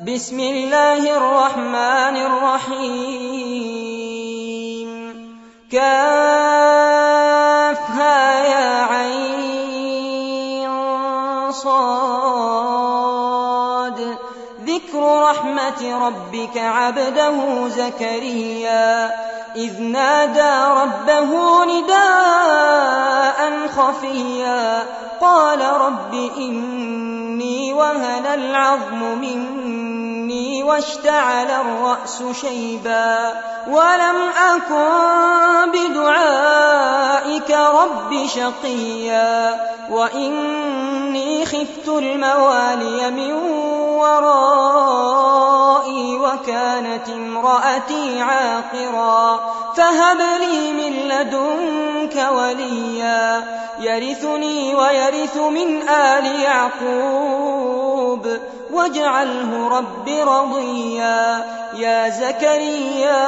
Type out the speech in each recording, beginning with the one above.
بسم الله الرحمن الرحيم كافها يا عين صاد ذكر رحمة ربك عبده زكريا إذ نادى ربه نداء خفيا قال رب إني وهن العظم مني واشتعل الرأس شيبا ولم أكن بدعائك رب شقيا وإني خفت الموالي من ورائي وكانت امرأتي عاقرا فهب لي من لدنك وليا يرثني ويرث من آل يعقوب واجعله رب رضيا يا زكريا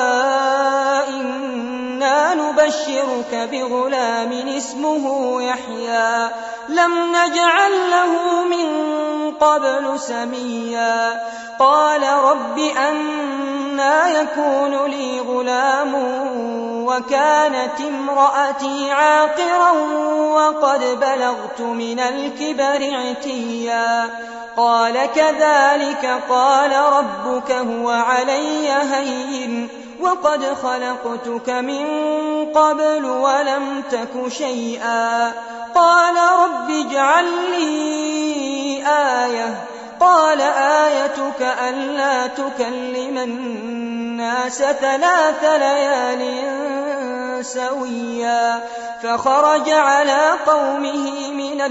إنا نبشرك بغلام اسمه يحيى لم نجعل له من قبل سميا قال رب أنى يكون لي غلام وكانت امرأتي عاقرا وقد بلغت من الكبر عتيا قال كذلك قال ربك هو علي هين وقد خلقتك من قبل ولم تك شيئا قال رب اجعل لي آية قال آيتك ألا تكلم الناس 3 ليال سويا فخرج على قومه من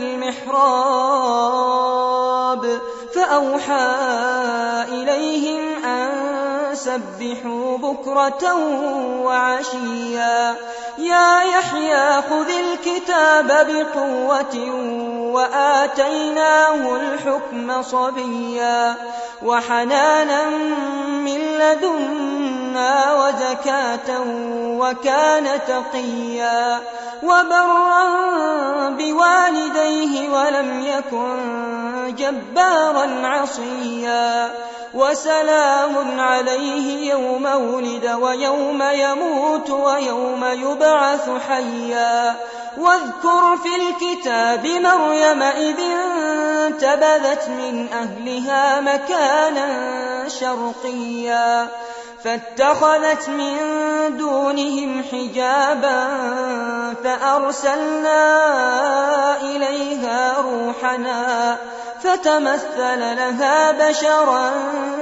المحراب فأوحى إليهم أن سبحوا بكرة وعشيا يا يحيى خذ الكتاب بقوة وآتيناه الحكم صبيا وحنانا من لدنا وزكاة وكان تقيا وبرا بوالديه ولم يكن جبارا عصيا وسلام عليه يوم ولد ويوم يموت ويوم يبعث حيا واذكر في الكتاب مريم إذ انتبذت من أهلها مكانا شرقيا فاتخذت من دونهم حجابا فأرسلنا إليها روحنا فتمثل لها بشرا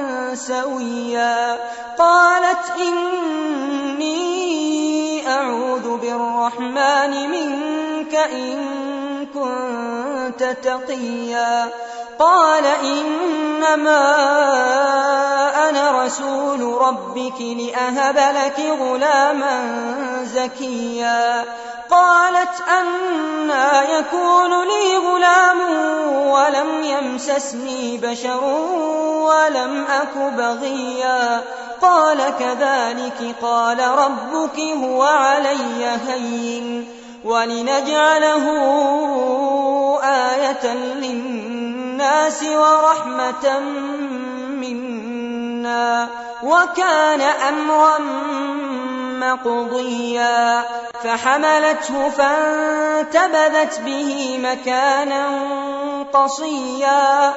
سويا قالت إني أعوذ بالرحمن منك إن كنت تقيا قال إنما أنا رسول ربك لأهب لك غلاما زكيا قالت أنى يكون لي غلام ولم يمسسني بشر ولم أك بغيا قال كذلك قال ربك هو علي هين ولنجعله آية للناس ورحمة منا وكان أمرا مقضيا فحملته فانتبذت به مكانا قصيا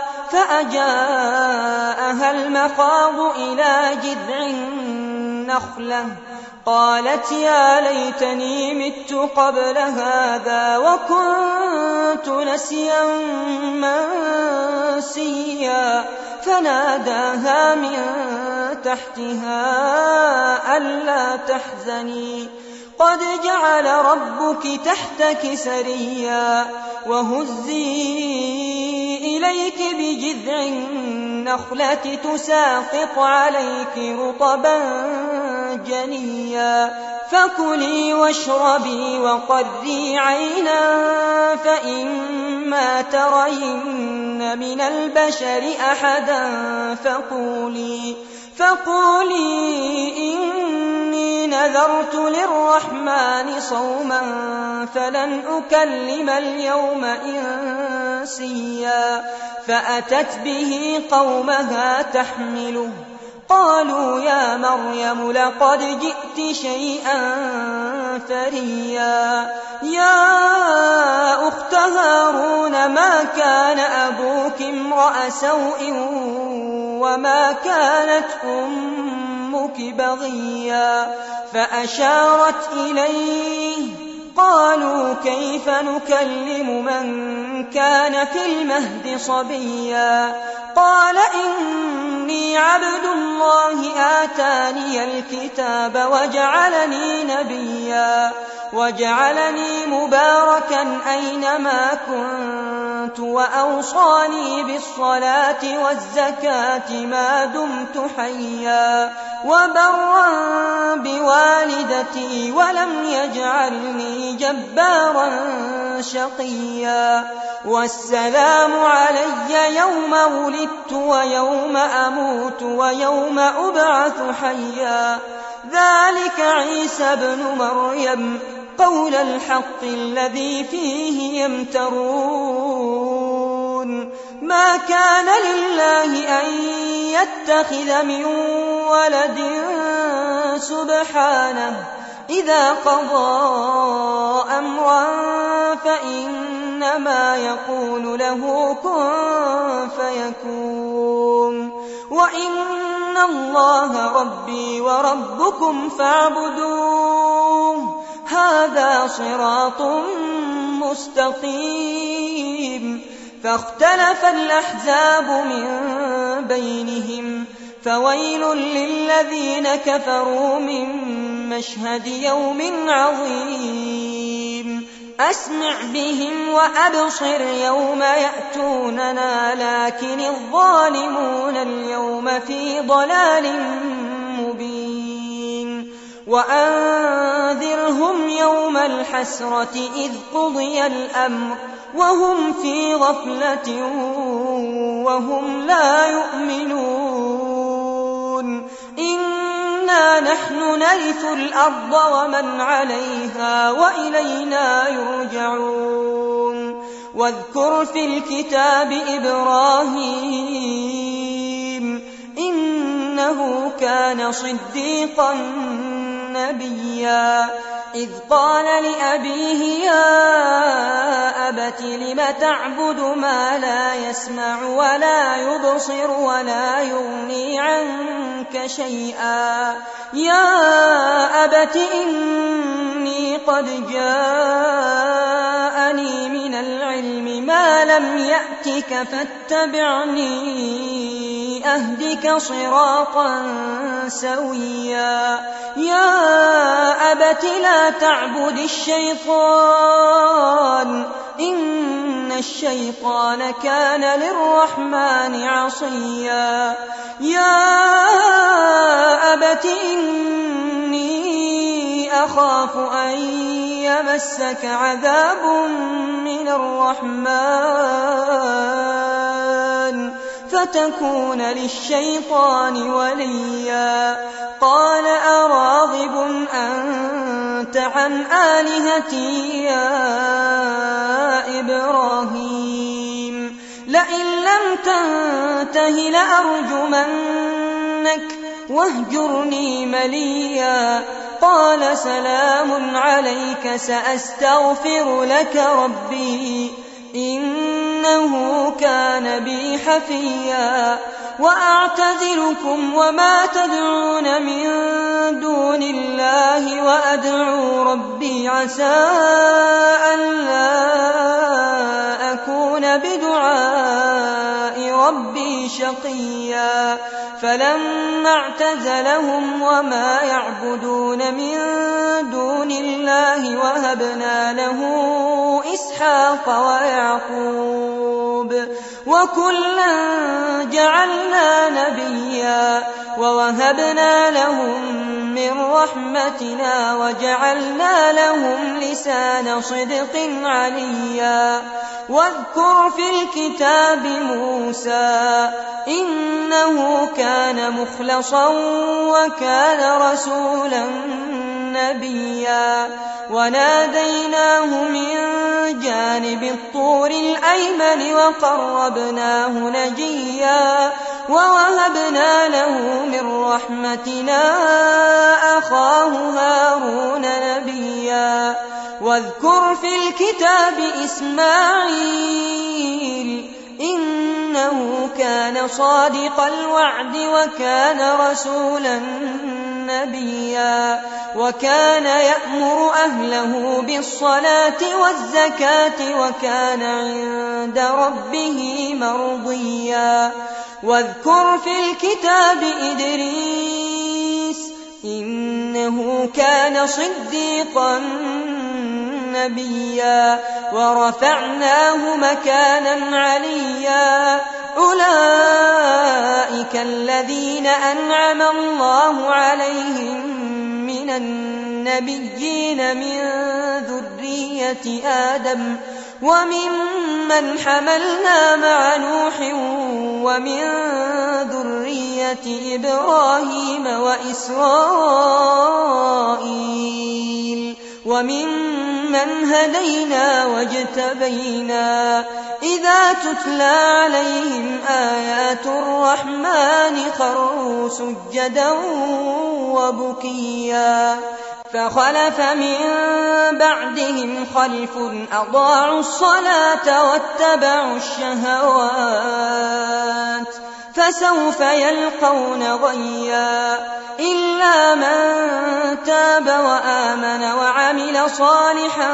فأجاءها المخاض إلى جذع النخلة قالت يا ليتني مت قبل هذا وكنت نسيا منسيا فناداها من تحتها ألا تحزني قد جعل ربك تحتك سريا وهزي إليك بجذع النخلة تساقط عليك رطبا جنيا فكلي واشربي وقري عينا فإما ترين من البشر أحدا فقولي إني نذرت للرحمن صوما فلن أكلم اليوم إنسيا فأتت به قومها تحمله قالوا يا مريم لقد جئت شيئا فريا يا أخت هارون ما كان أبوك امرأ سوء وما كانت أمك بغيا فأشارت إليه قالوا كيف نكلم من كان في المهد صبيا قال إني عبد الله آتاني الكتاب وجعلني نبيا وجعلني مباركا أينما كنت وأوصاني بالصلاة والزكاة ما دمت حيا وبرا بوالدتي ولم يجعلني جبارا شقيا والسلام علي يوم ولدت ويوم أموت ويوم أبعث حيا ذلك عيسى ابن مريم قول الحق الذي فيه يمترون ما كان لله أن يتخذ من ولد سبحانه إذا قضى أمرا فإنما يقول له كن فيكون وإن الله ربي وربكم فاعبدوه هذا صراط مستقيم فاختلف الأحزاب من بينهم فويل للذين كفروا من مشهد يوم عظيم أسمع بهم وأبصر يوم يأتوننا لكن الظالمون اليوم في ضلال مبين وأنذرهم يوم الحسرة إذ قضي الأمر وهم في غفلة وهم لا يؤمنون إنا نحن نرث الأرض ومن عليها وإلينا يرجعون واذكر في الكتاب إبراهيم إنه كان صديقا نبيا إذ قال لأبيه يا أبت لم تعبد ما لا يسمع ولا يبصر ولا يغني عنك شيئا يا أبت إني قد جاءني من العلم ما لم يأتك فاتبعني أهدك صراطا سويا يا أبت لا تعبد الشيطان إن الشيطان كان للرحمن عصيا يا أبت إني أخاف أن يمسك عذاب من الرحمن فتكون للشيطان وليا قال أراغب أنت عن آلهتي يا إبراهيم لئن لم تنته لأرجمنك واهجرني مليا قال سلام عليك سأستغفر لك ربي إنه كان بي حفيا وأعتزلكم وما تدعون من دون الله وأدعو ربي عسى ألا أكون بدعاء ربي شقيا فلما اعتزلهم وما يعبدون من دون الله وهبنا له إسحاق ويعقوب القلوب وكلا جعلنا نبيا ووهبنا لهم من رحمتنا وجعلنا لهم لسان صدق عليا واذكر في الكتاب موسى إنه كان مخلصا وكان رسولا نبيا وناديناه من جانب الطور الأيمن وقربناه نجيا ووهبنا له من رحمتنا أخاه هارون نبيا واذكر في الكتاب إسماعيل إنه كان صادق الوعد وكان رسولا نبيا وكان يأمر أهله بالصلاة والزكاة وكان عند ربه مرضيا واذكر في الكتاب إدريس إنه كان صديقا نبيا ورفعناه مكانا عليا أولئك الذين أنعم الله عليهم من النبيين من ذرية آدم وممن حملنا مع نوح ومن ذرية إبراهيم وإسرائيل وممن هدينا واجتبينا إذا تتلى عليهم آيات الرحمن خروا سجدا وبكيا فخلف من بعدهم خلف أضاعوا الصلاة واتبعوا الشهوات فسوف يلقون غيا إلا من تاب وآمن وعمل صالحا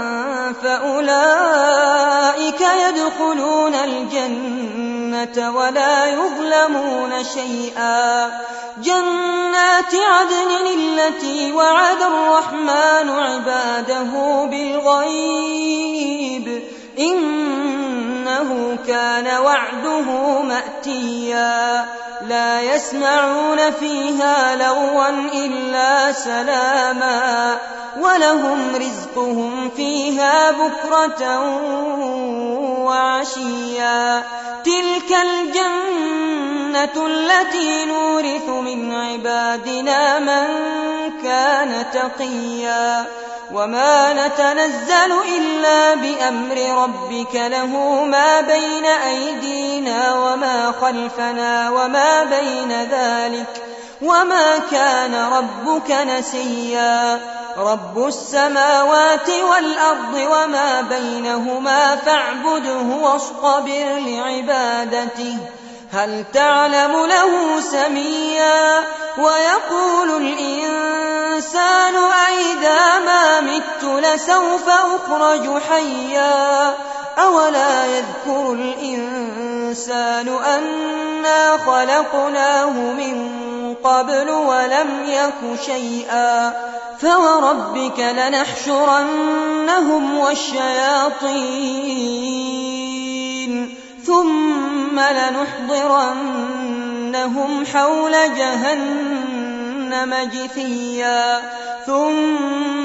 فأولئك يدخلون الجنة ولا يظلمون شيئا جنات عدن التي وعد الرحمن عباده بالغيب إنه كان وعده مأتيا لا يسمعون فيها لغوا إلا سلاما ولهم رزقهم فيها بكرة وعشيا تلك الجنة التي نورث من عبادنا من كان تقيا وما نتنزل إلا بأمر ربك له ما بين أيدينا وما خلفنا وما بين ذلك وما كان ربك نسيا رب السماوات والأرض وما بينهما فاعبده واصطبر لعبادته هل تعلم له سميا ويقول الإنسان أئذا ما مت لسوف أخرج حيا أولا يذكر الإنسان أنا خلقناه من قبل ولم يك شيئا فوربك لنحشرنهم والشياطين ثم لنحضرنهم حول جهنم جثيا ثم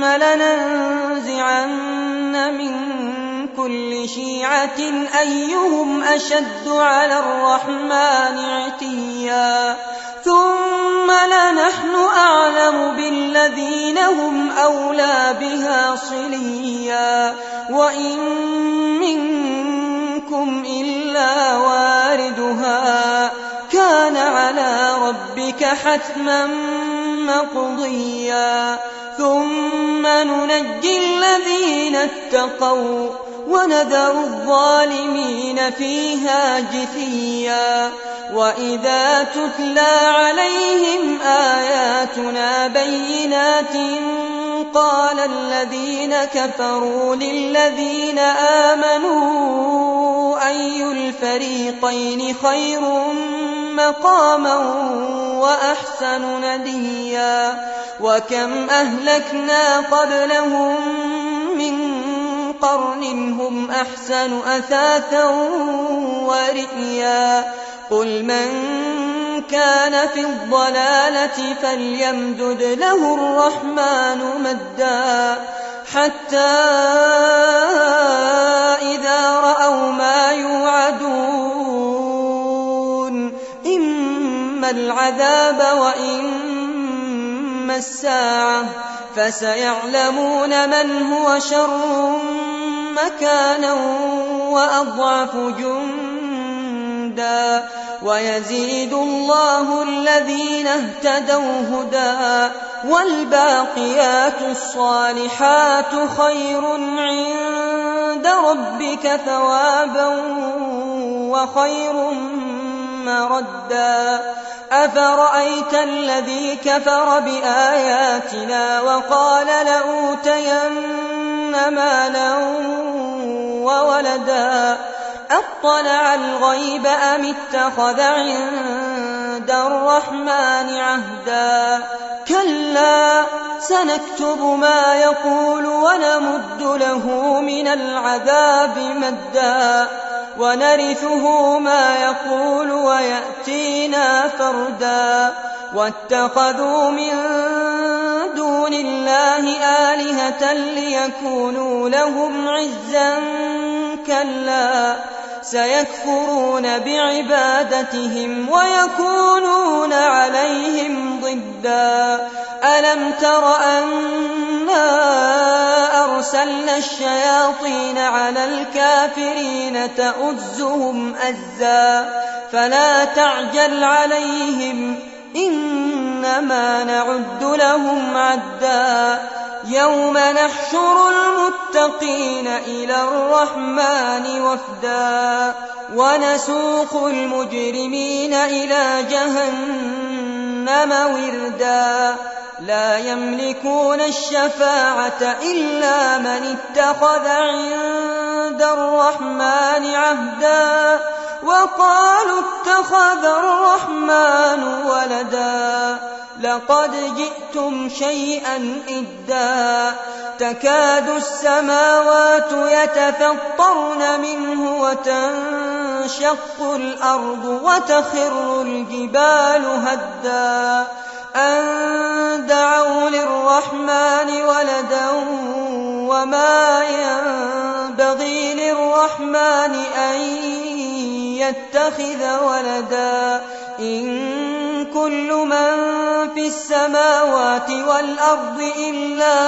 لننزعن من كل شيعة أيهم أشد على الرحمن عتيا ثم لنحن أعلم بالذين هم أولى بها صليا وإن منكم إلا واردها كان على ربك حتما مقضيا ثم ننجي الذين اتقوا ونذر الظالمين فيها جثيا وإذا تتلى عليهم آياتنا بينات قال الذين كفروا للذين آمنوا أي الفريقين خير مقاما وأحسن نديا وكم أهلكنا قبلهم من قرن هم أحسن أثاثا ورئيا قل من كان في الضلالة فليمدد له الرحمن مدا حتى إذا رأوا ما يوعدون إما العذاب وإما الساعة فسيعلمون من هو شر مكانا وأضعف جندا ويزيد الله الذين اهتدوا هدى والباقيات الصالحات خير عند ربك ثوابا وخير مردا أفرأيت الذي كفر بآياتنا وقال لأوتين مالا وولدا أطلع الغيب أم اتخذ عند الرحمن عهدا كلا سنكتب ما يقول ونمد له من العذاب مدا ونرثه ما يقول ويأتينا فردا واتخذوا من دون الله آلهة ليكونوا لهم عزا كلا سيكفرون بعبادتهم ويكونون عليهم ضدا ألم تر أنا أرسلنا الشياطين على الكافرين تؤزهم أزا فلا تعجل عليهم إنما نعد لهم عدا يوم نحشر المتقين إلى الرحمن وفدا ونسوق المجرمين إلى جهنم وردا لا يملكون الشفاعة إلا من اتخذ عند الرحمن عهدا وقالوا اتخذ الرحمن ولدا لقد جئتم شيئا إدا تكاد السماوات يتفطرن منه وتنشق الأرض وتخر الجبال هدا أن دعوا للرحمن ولدا وما ينبغي للرحمن أن يتخذ ولدا إن كل من في السماوات والأرض إلا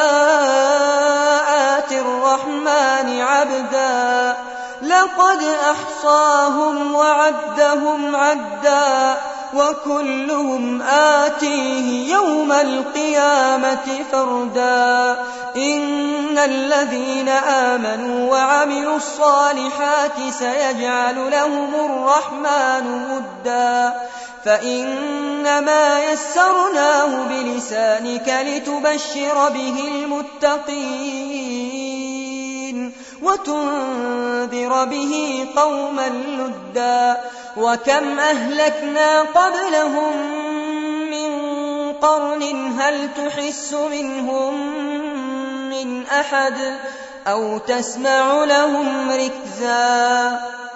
آتي الرحمن عبدا لقد أحصاهم وعدهم عدا وكلهم آتيه يوم القيامة فردا إن الذين آمنوا وعملوا الصالحات سيجعل لهم الرحمن ودا فإنما يسرناه بلسانك لتبشر به المتقين وتنذر به قوما لدا وكم أهلكنا قبلهم من قرن هل تحس منهم من أحد أو تسمع لهم ركزا